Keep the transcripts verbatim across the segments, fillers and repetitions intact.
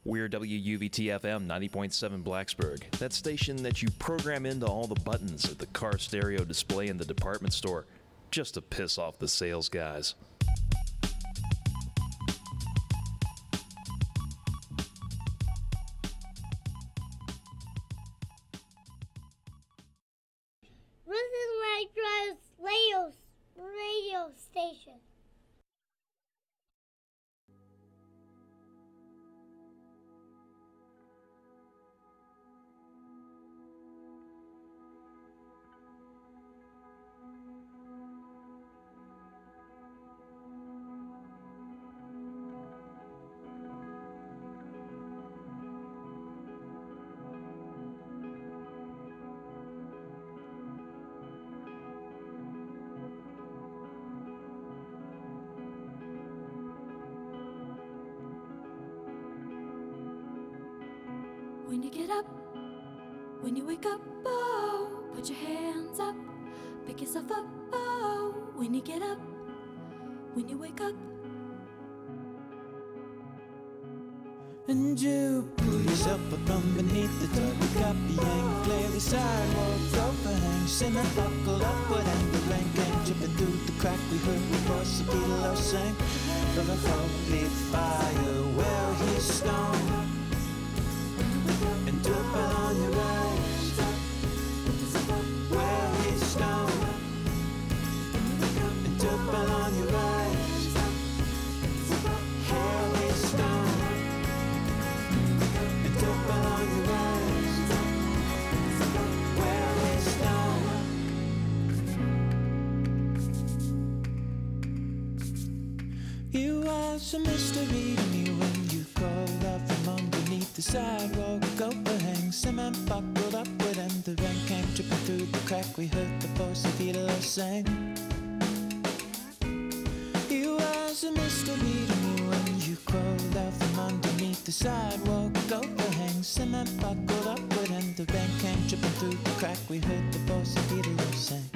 We're W U V T F M ninety point seven Blacksburg, that station that you program into all the buttons at the car stereo display in the department store, just to piss off the sales guys. This is my drive's radio, radio station. When you get up, when you wake up, oh, put your hands up, pick yourself up, oh, when you get up, when you wake up. And you pull yourself up from beneath the tub, copying, play the sidewalk, overhang, cement buckled upward, and the rain came dripping through the crack. We heard the voice of Peter Lowe sing from a holy fire. Well, he's stoned and dripping on your eyes. Well, he's stoned and dripping on your eyes. Hell, he's stoned and dripping on your eyes. Well, he's stoned. You was a mystery to me when you crawled out from underneath the sidewalk overhang, cement buckled upward, and the rain came dripping through the crack. We heard the voice of Peter Lowe sing. You was a mystery to me when you crawled out from underneath the sidewalk overhang, cement buckled upward, and the rain came dripping through the crack. We heard the voice of Peter Lowe sing.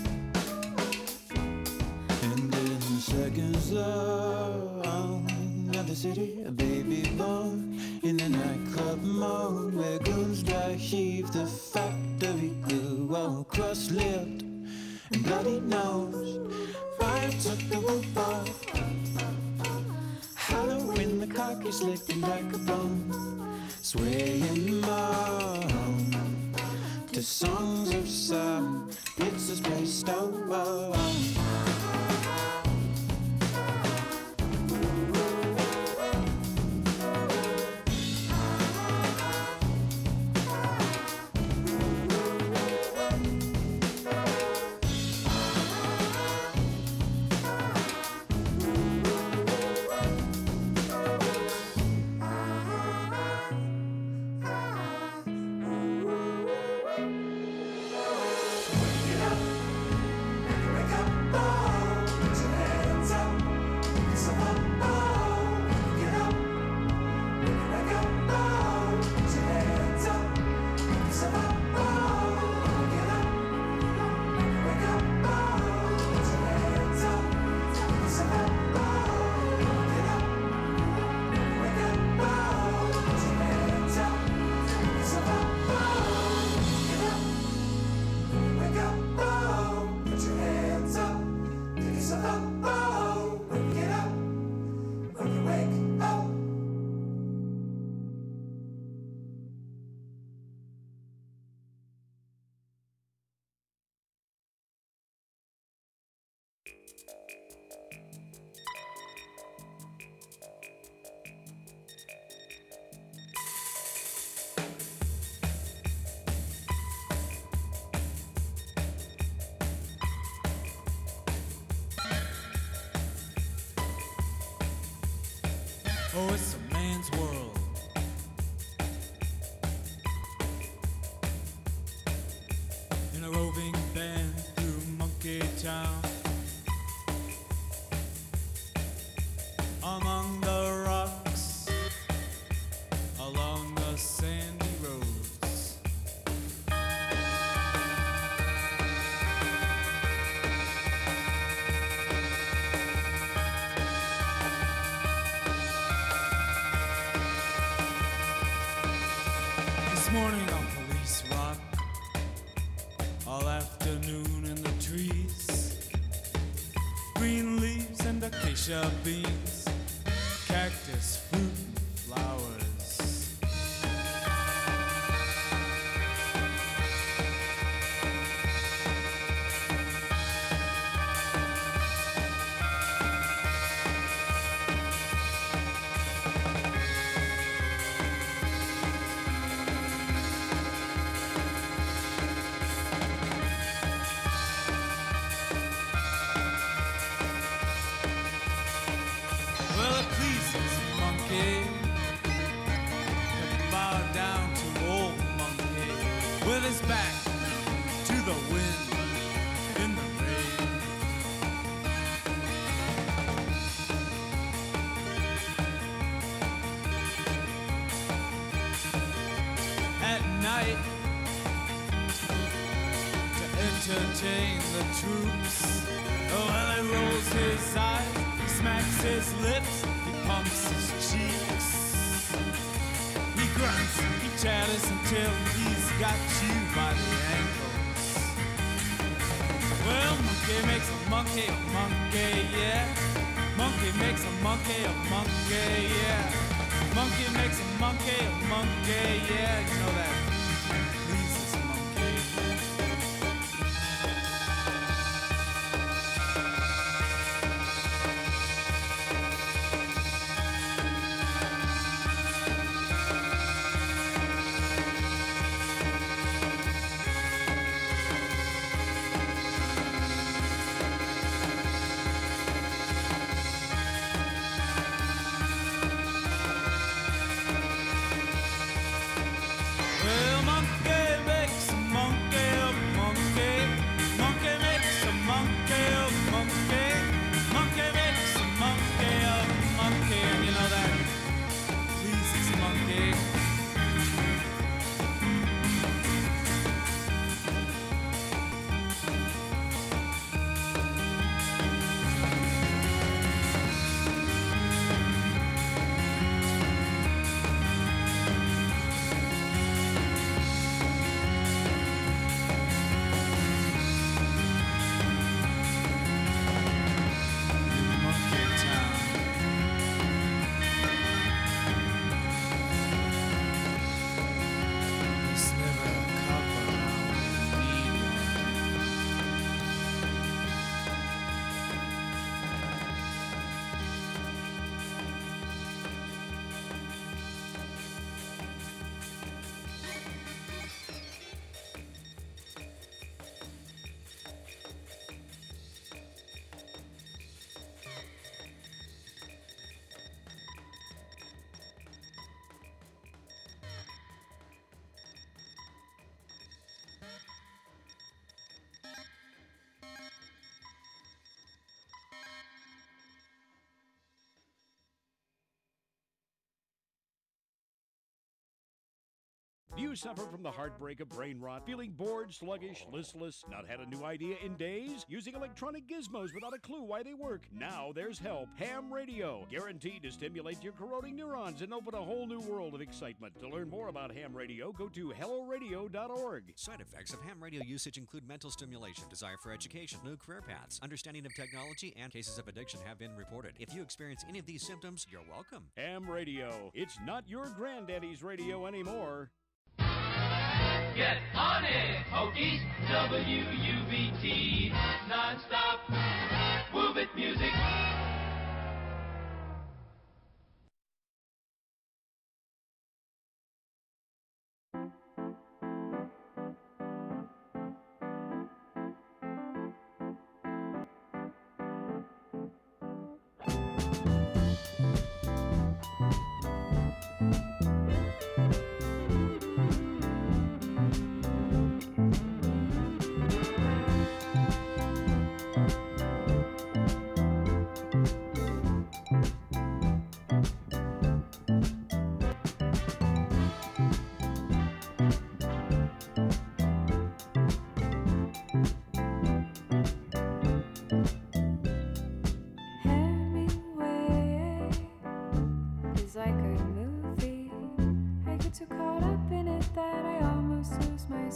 And in seconds, love, another city, a baby born in a nightclub mode where goons dry heave the factory glue, all cross-lipped and bloody nose. Fire took the roof off. Halloween, the cock is licking like a bone, swaying on to songs of some pizzas placed over. Oh, it's a man's world. In a roving band through Monkey Town, among the rocks, along the sandy roads. This morning on Police Rock, all afternoon in the trees, green leaves and acacia beans, cactus, fruit, and flowers. Well, it pleases monkey to bow down to old monkey with his back to the wind in the rain. At night, to entertain the troops, well, he rolls his eyes, he smacks his lips, he pumps his cheeks. He grunts, he chatters until he's got you by the ankles. Well, monkey makes a monkey a monkey, yeah. Monkey makes a monkey a monkey, yeah. Monkey makes a monkey a monkey, yeah. You know that pleases monkey. Well, monkey makes a monkey a monkey. Monkey makes a monkey a monkey. Monkey makes a monkey a monkey. And you know that pleases monkey. Monkey town. There's never a cop around when you need one. Do you suffer from the heartbreak of brain rot, feeling bored, sluggish, listless, not had a new idea in days? Using electronic gizmos without a clue why they work? Now there's help. Ham Radio, guaranteed to stimulate your corroding neurons and open a whole new world of excitement. To learn more about Ham Radio, go to hello radio dot org. Side effects of ham radio usage include mental stimulation, desire for education, new career paths, understanding of technology, and cases of addiction have been reported. If you experience any of these symptoms, you're welcome. Ham Radio, it's not your granddaddy's radio anymore. Get on it, Hokies, W U B T, non-stop, move it music.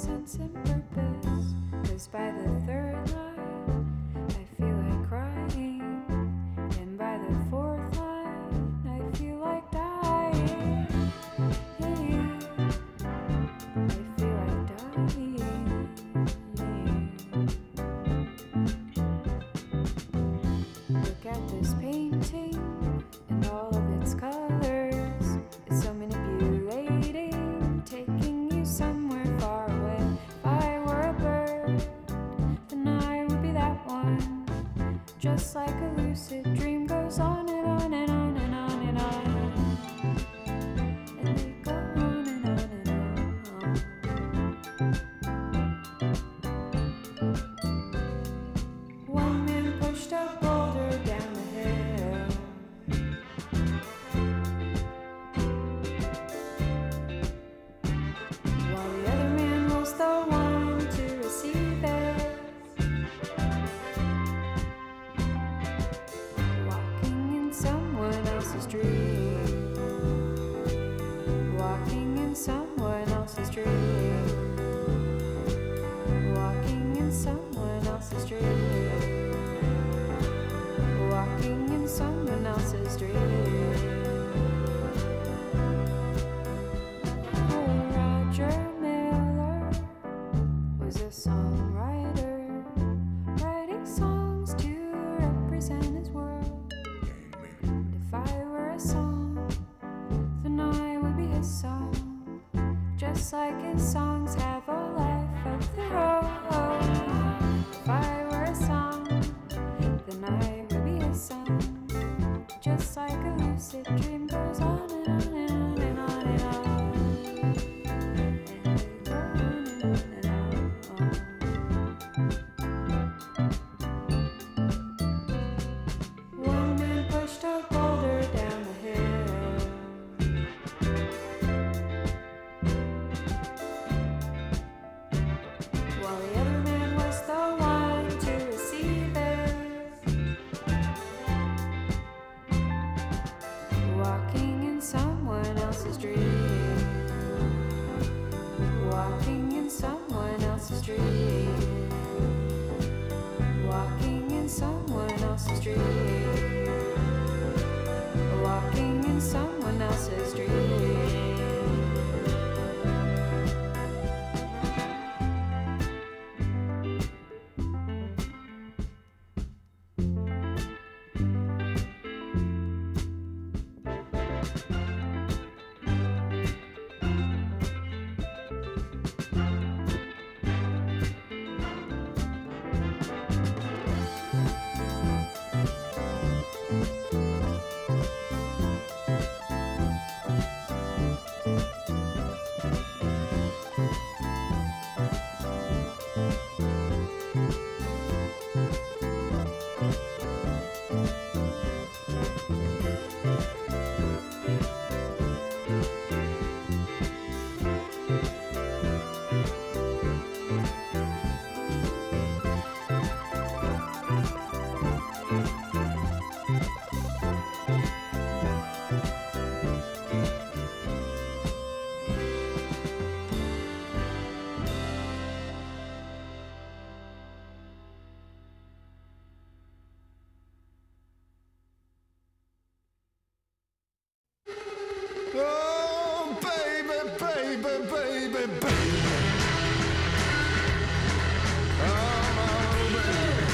sense and purpose. 'Cause by the third line, I feel like crying. And by the fourth line, I feel like dying. I feel like dying. Look at this painting and all of its colors. It's so manipulating, taking you somewhere far away. If I were a bird, then I would be that one. Just like a lucid dream goes on and on and on and on and on. And they go on and on and on. One man pushed a boulder down the hill. While the other man was the one to receive it. Walking in someone else's dream. Walking in someone else's dream. Walking in someone else's dream. Walking in someone else's dream. Oh, Roger Miller was a songwriter, writing songs to represent his world. And if I were a song, then I would be his song. Just like his songs have a life of their own. If I were a song, then I would be his song. Just like a lucid dream goes on and on and on and on and on. And they go on and on and on. One man pushed a boulder down the hill. While the other man was the one to receive it. Walking in someone else's dream. Walking in someone else's dream. Walking in someone else's dream. Walking in someone else's dream. Oh, baby, baby, baby, baby. Oh, baby.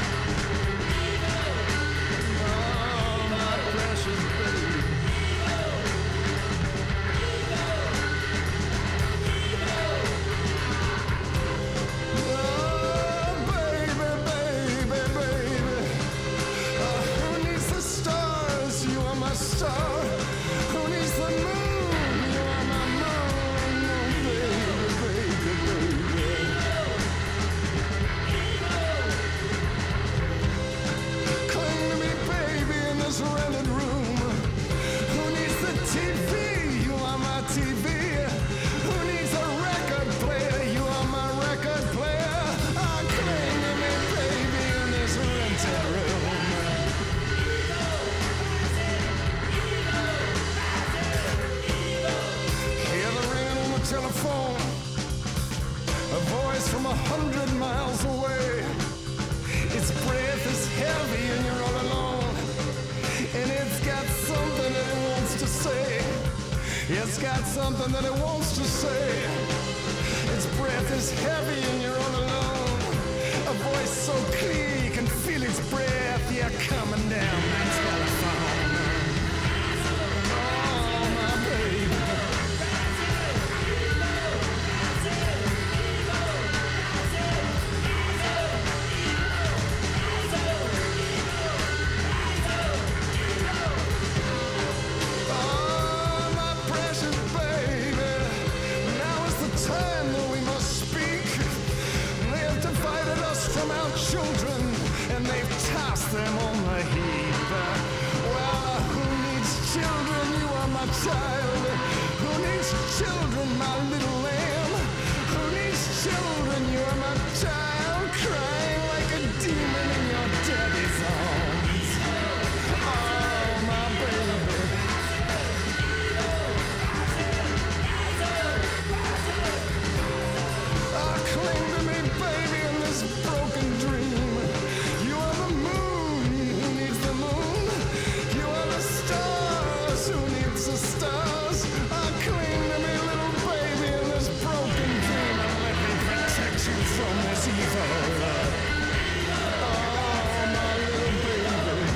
Oh, my precious baby. Oh, baby, baby, baby. Oh, who needs the stars? You are my star. Who needs the moon? You are my moon. Oh, baby, baby, baby. Cling to me, baby, in this rented room. Who needs the T V? You are my T V. Who needs a record player? You are my record player. Oh, cling to me, baby, in this rented room. Hear the ringing on the telephone. from a hundred miles away. Its breath is heavy and you're all alone. And it's got something that it wants to say. It's got something that it wants to say. Its breath is heavy and you're all alone. A voice so clear you can feel its breath. Yeah, coming down that telephone. Oh, my baby. Oh, my precious baby. Now is the time that we must speak. They have divided us from our children, and they've tossed them on the heap. Well, who needs children? You are my child. Who needs children, my little lamb? Who needs children? You are my child, crying like a demon in your daddy's arms. Oh, my baby. Ah, cling to me, baby, in this broken dream. You are the moon, who needs the moon? You are the stars, who needs the stars? Ah, cling to me, little baby, in this broken dream, and let me protect you from this evil. Oh, my little baby.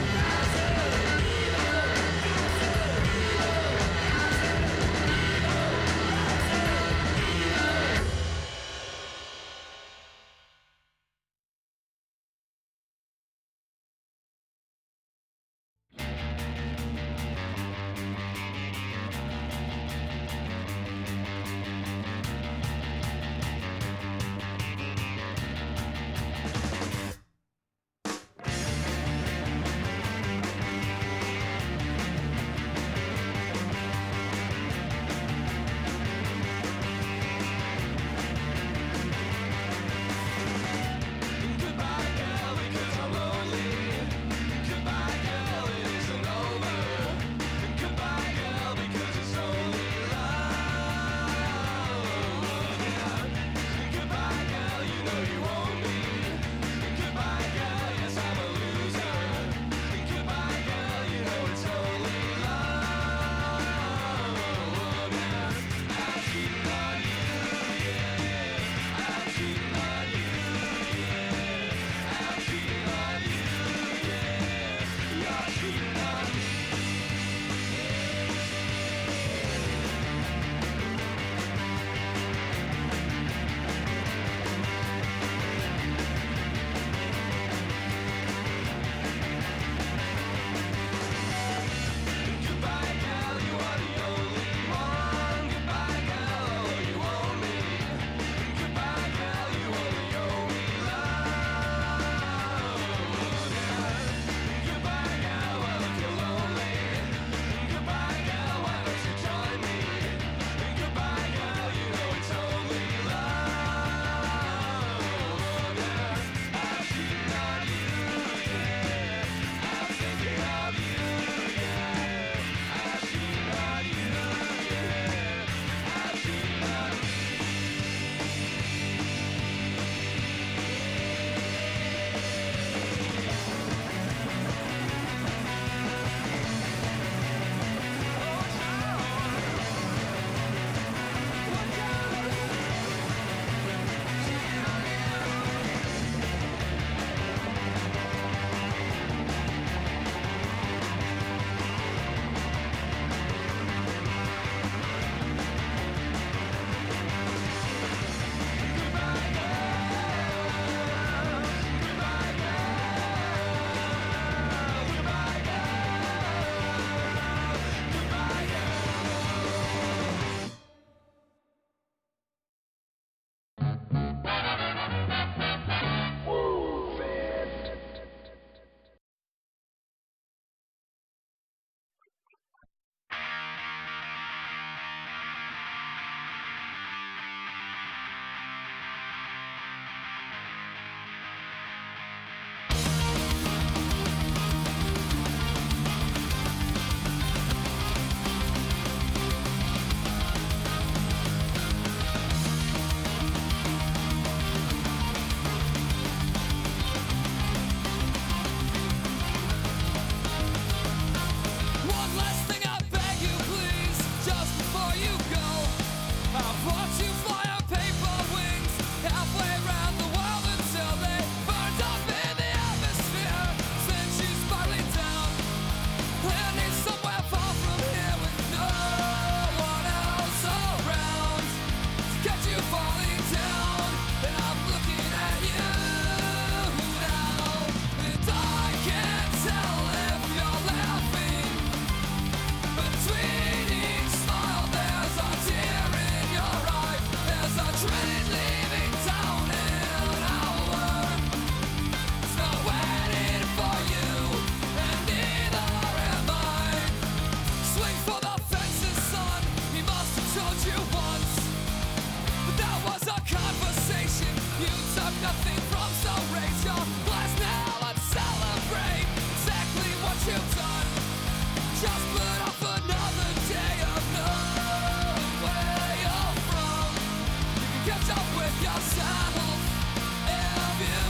you once, but that was a conversation. You took nothing from so raise your glass now and celebrate exactly what you've done. Just put off another day of knowing where you're from. You can catch up with yourself if you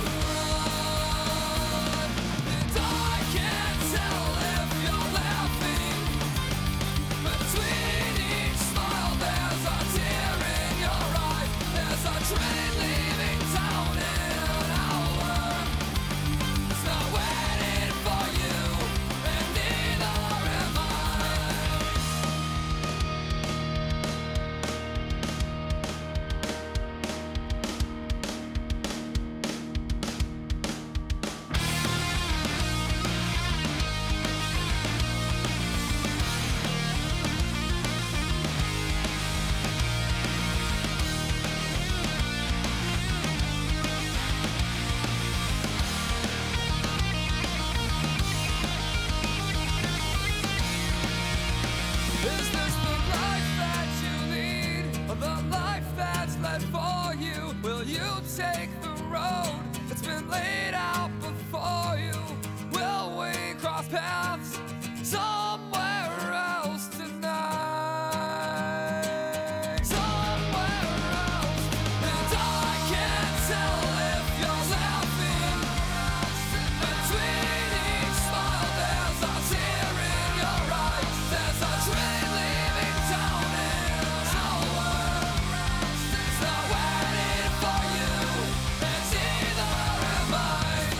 run. And I can't tell if you're laughing. Between each smile there's a tear in your eye. There's a train leaving town in an hour. It's not waiting for you, and neither am I. Is this the life that you lead, or the life that's led for you? Will you take the road that's been laid out before you? Will we cross paths somewhere else tonight? Somewhere else, and I can't tell if you're laughing. Between each smile there's a tear in your eye. There's a train leaving town in an hour. It's not waiting for you, and neither am I.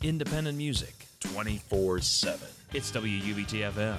Independent music, twenty-four seven. It's W U V T F M.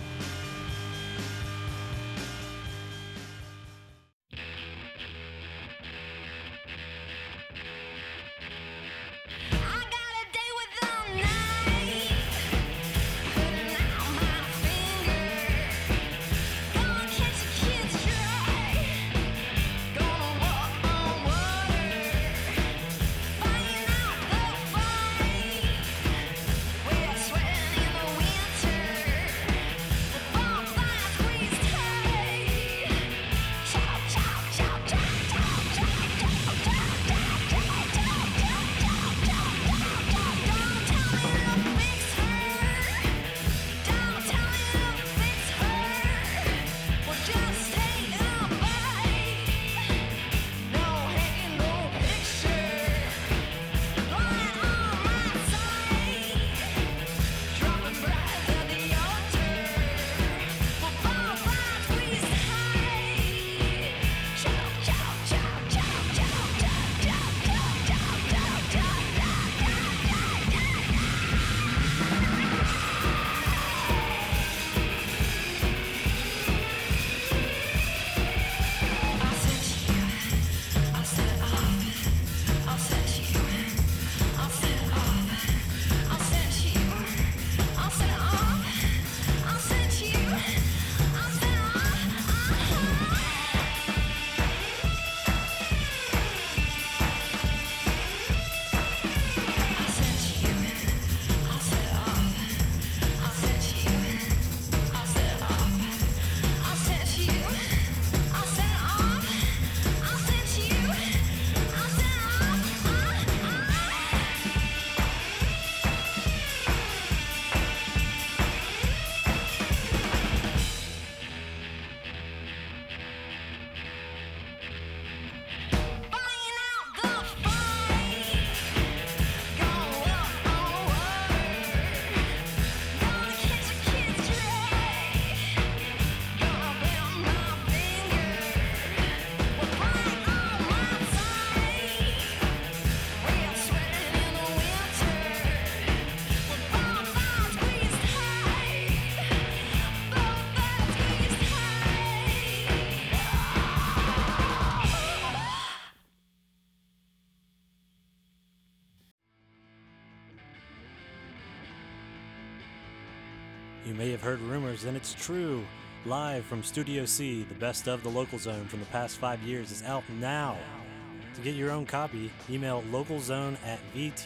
You may have heard rumors, and it's true. Live from Studio C, the best of the Local Zone from the past five years is out now. To get your own copy, email localzone at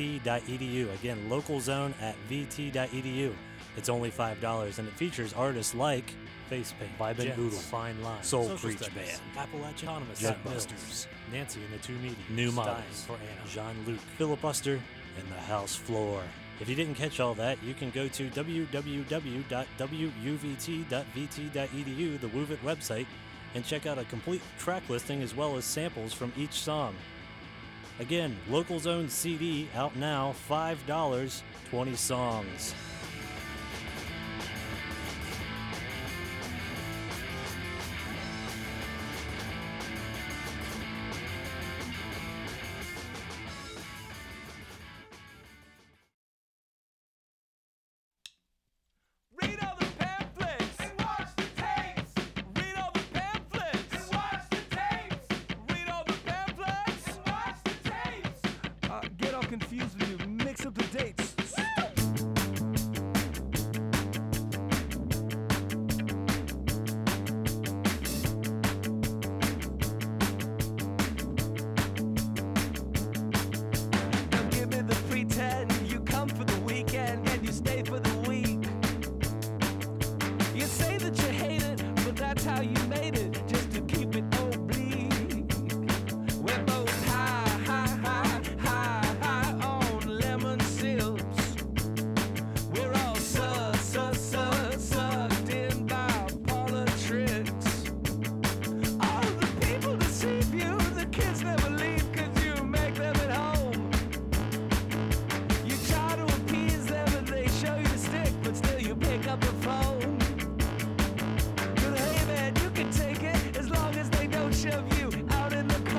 vt.edu. Again, localzone at vt.edu. It's only five dollars, and it features artists like Facepaint, Vibe and Boodle, Fine Line, Soul Creature Band, Appalachian Autonomous, Busters, Nancy and the Two Meaties, New Models for Anna, Jean-Luc, Filibuster, and the House Floor. If you didn't catch all that, you can go to w w w dot w u v t dot v t dot e d u, the WUVIT website, and check out a complete track listing as well as samples from each song. Again, Local Zone C D out now, five dollars, twenty songs.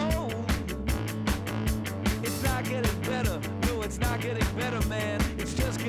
It's not getting better, man. It's just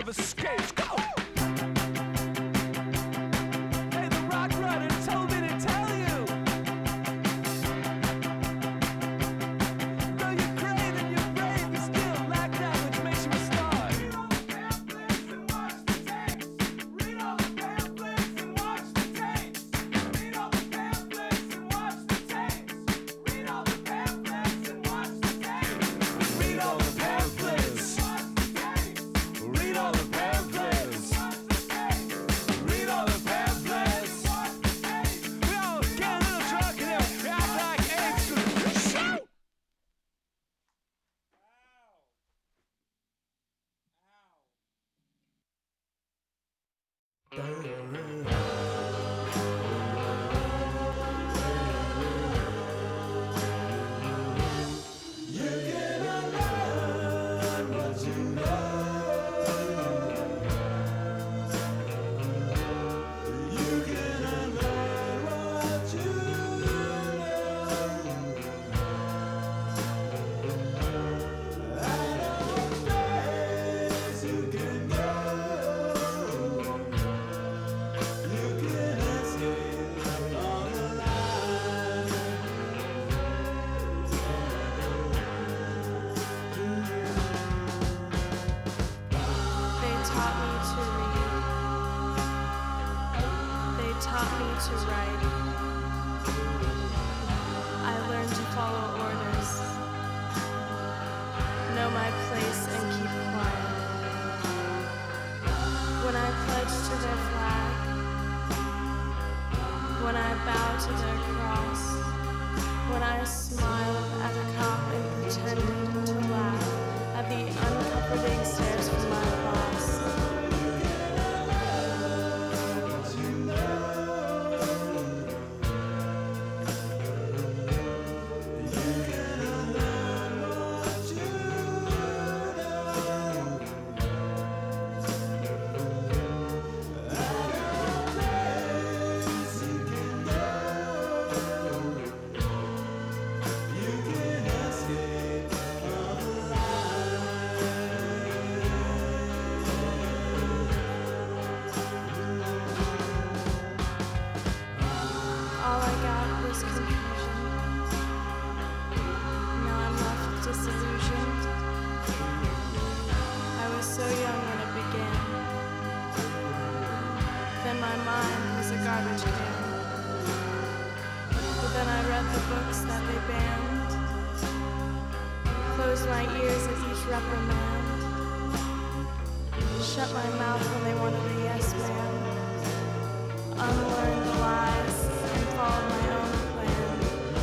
of escapes. Go! Hey, the rock runner told me to tell you. Though you're great and you're brave, you still lack that which makes you a star. Read all the pamphlets and watch the tapes. Read all the pamphlets and watch the tapes. Read all the pamphlets and watch the tapes. Read all the pamphlets. Read all the pamphlets. Read all the pamphlets. Read all the pamphlets. We all get a little drunk and then we act like apes. Shoot! They taught me to read. They taught me to write. I learned to follow orders, know my place and keep quiet. When I pledge to their flag, when I bow to their cross, when I smiled at a cop and pretended to laugh at the uncomforting stares from my boss. All I got was confusion. Now I'm left disillusioned. I was so young when it began. Then my mind was a garbage can. But then I read the books that they banned. Closed my ears at each reprimand. Shut my mouth when they wanted a yes man. Unlearned lies and followed my own plan.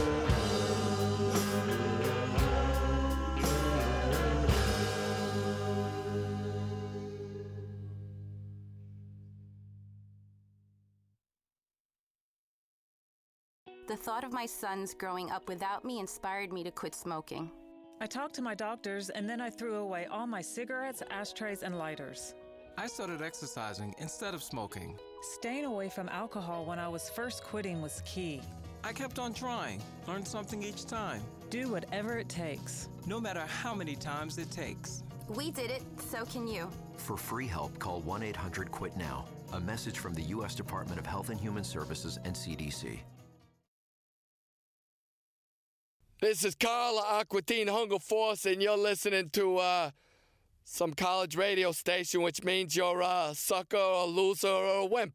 The thought of my sons growing up without me inspired me to quit smoking. I talked to my doctors, and then I threw away all my cigarettes, ashtrays, and lighters. I started exercising instead of smoking. Staying away from alcohol when I was first quitting was key. I kept on trying, learned something each time. Do whatever it takes. No matter how many times it takes. We did it, so can you. For free help, call one eight hundred quit now. A message from the U S Department of Health and Human Services and C D C. This is Carl Aquatine Hunger Force, and you're listening to uh, some college radio station, which means you're a sucker, a loser, or a wimp.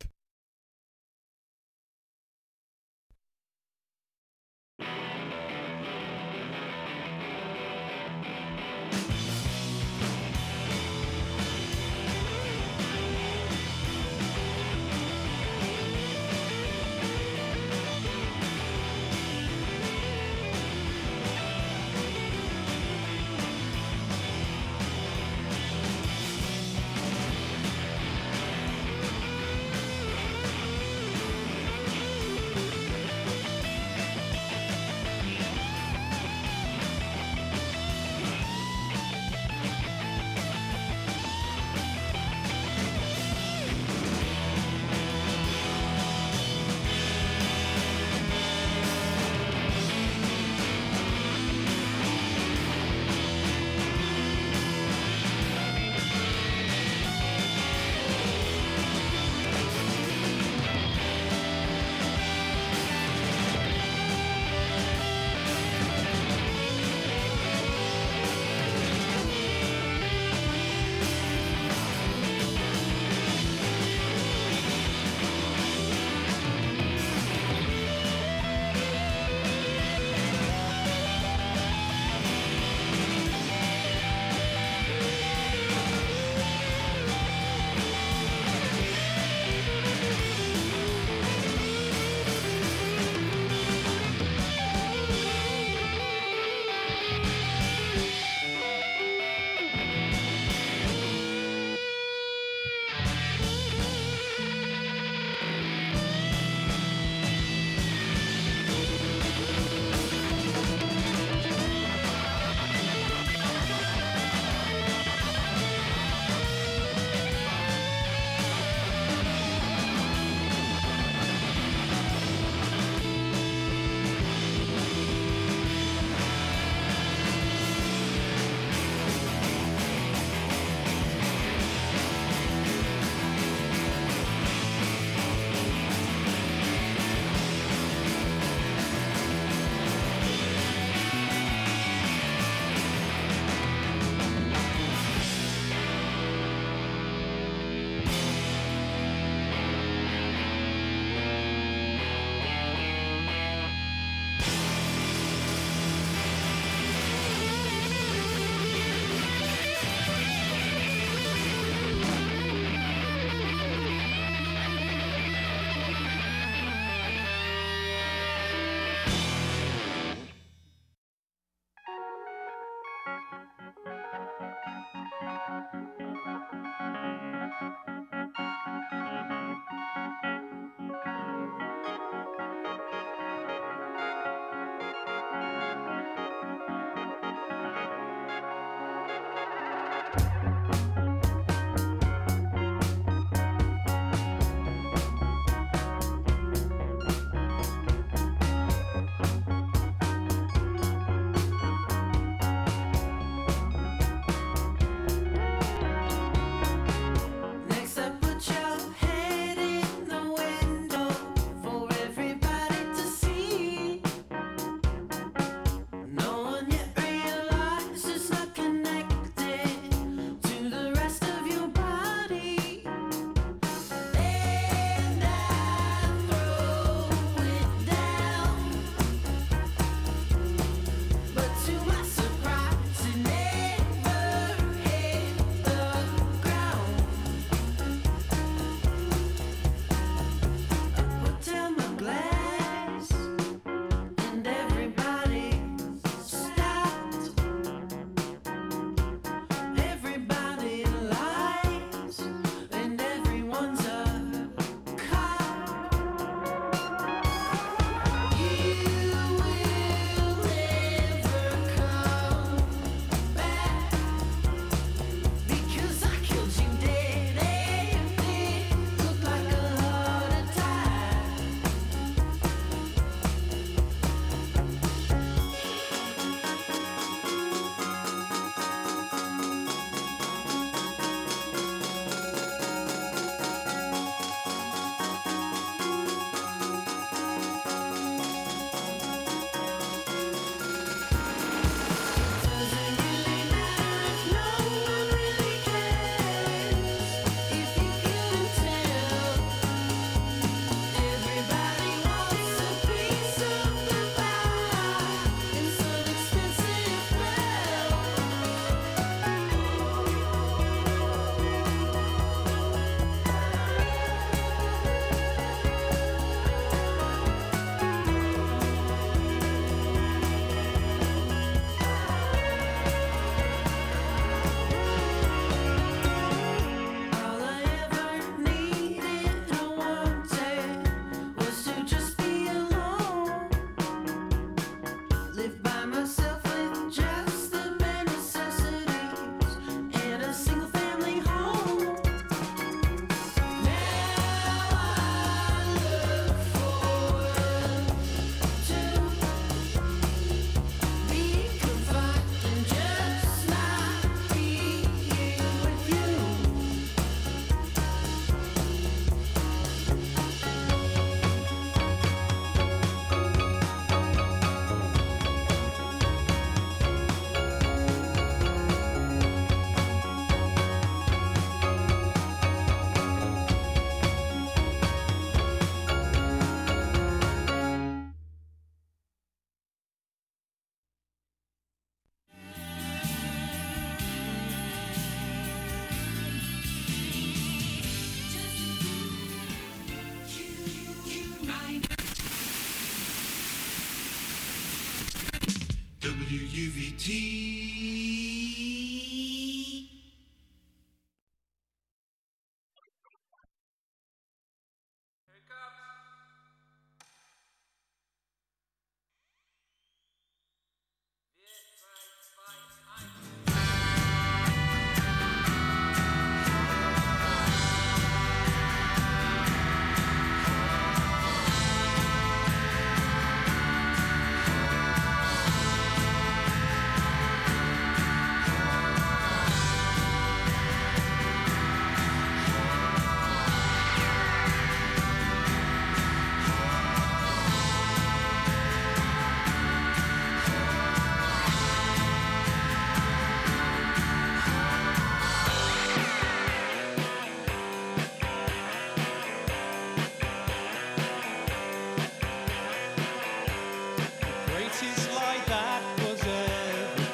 Greatest lie that was ever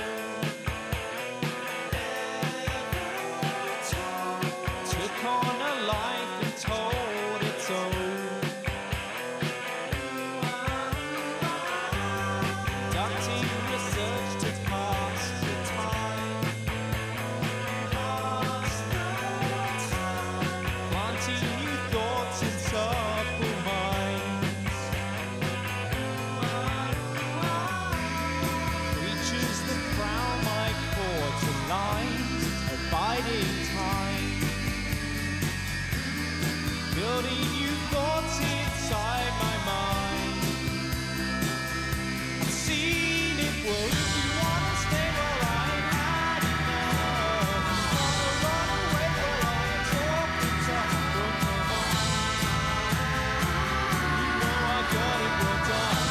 told. Took on a life and told its own. Conducting research to pass the time. Planting new thoughts in supple minds. Creatures that crown my chords and lines, abiding time. Building new thoughts inside my mind. I've seen it work. You wanna stay where I had enough. Wanna run away where I talk the talk. Well, come on. You know I got it well done.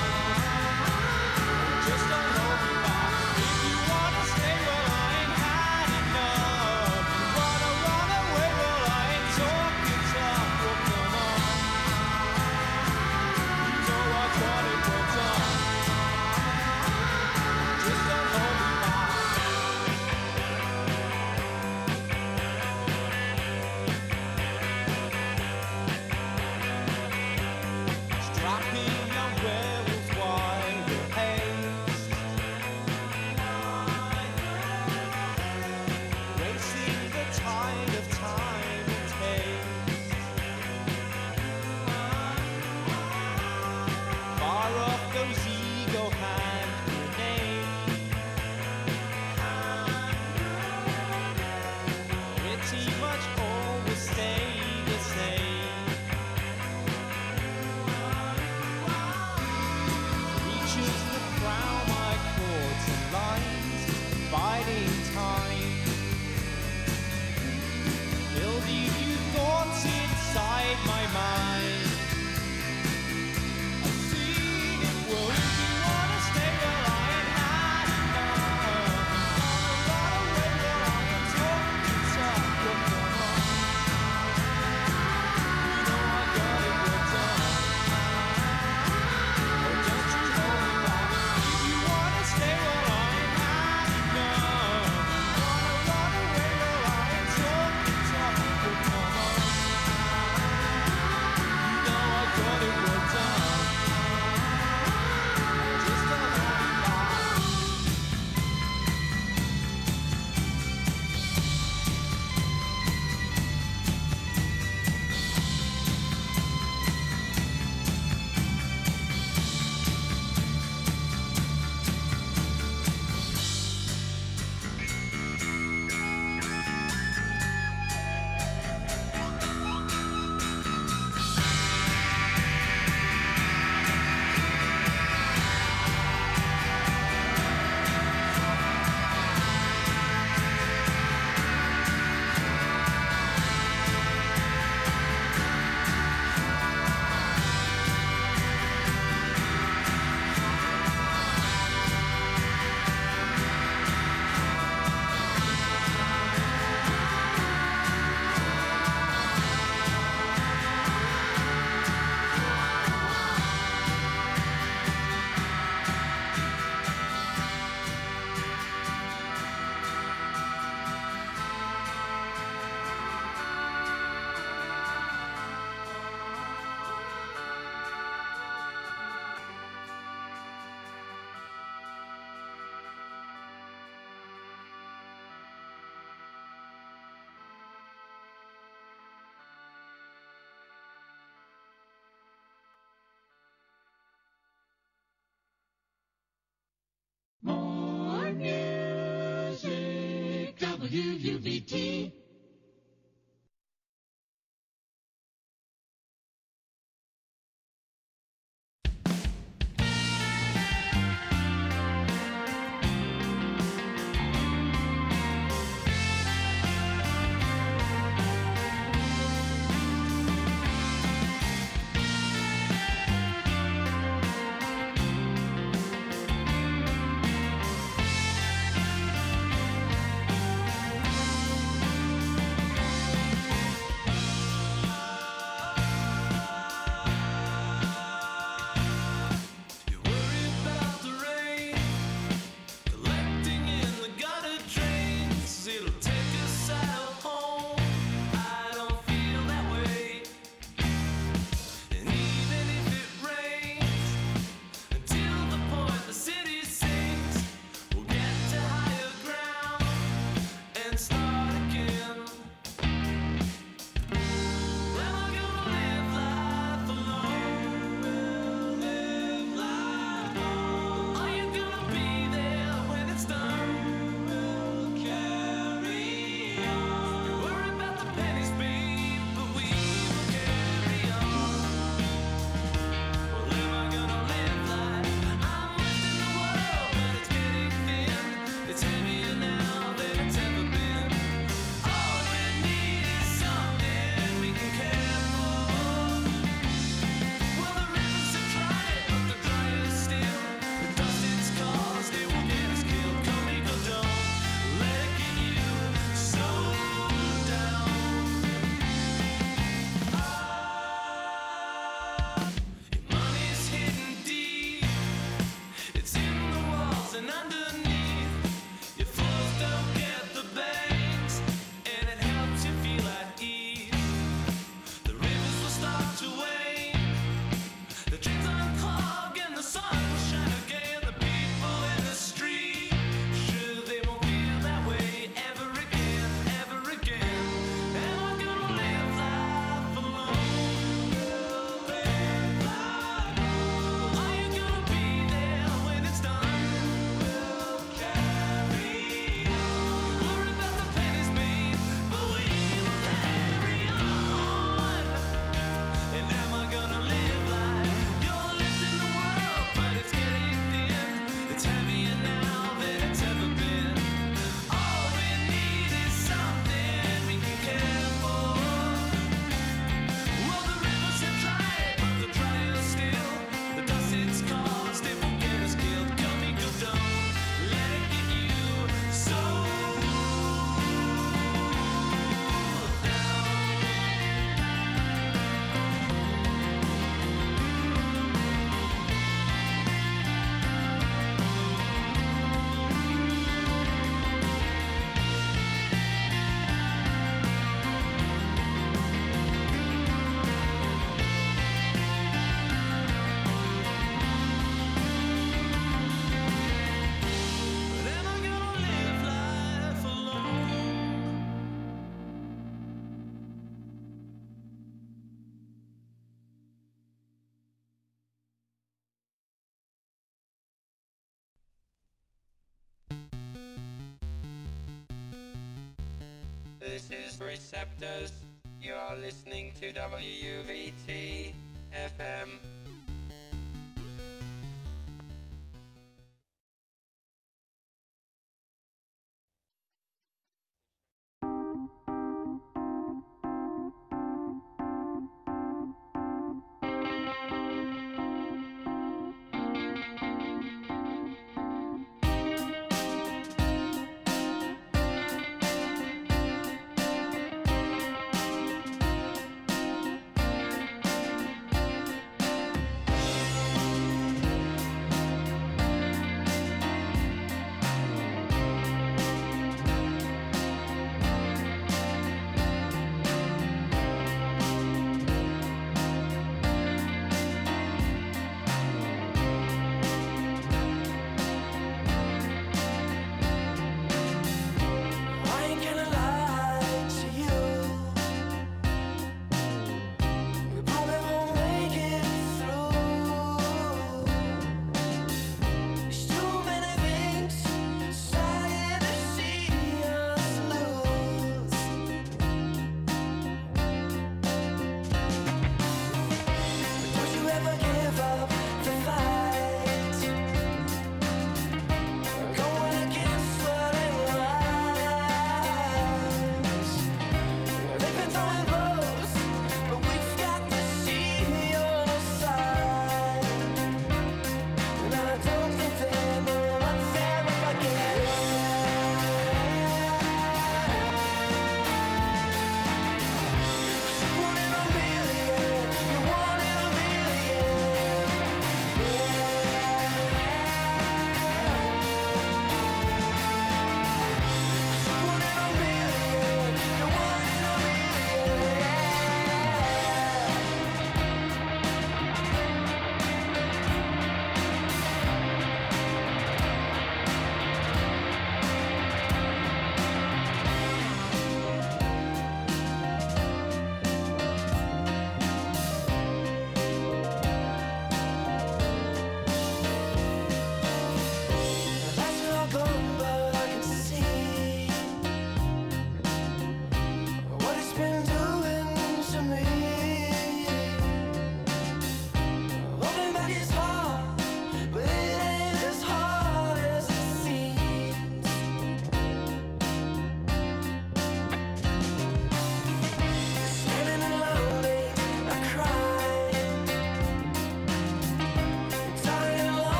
Just don't hold me back. If you wanna stay where I ain't had enough. You wanna run away where I ain't talk the talk. Well, come on. You know I got it well done. Just don't hold me back. Strapping young werewolves wide with haste. Racing the tide of time and taste. Far off those ego hand grenades. Pretty much always stay the same. Reaches the crown my chords and lines, biding time. Building new thoughts inside my mind. I've seen it work. You wanna stay where I ain't had enough. Wanna run away where I can talk to talk. Well, More music, W U V T. This is Receptors. You are listening to W U V T F M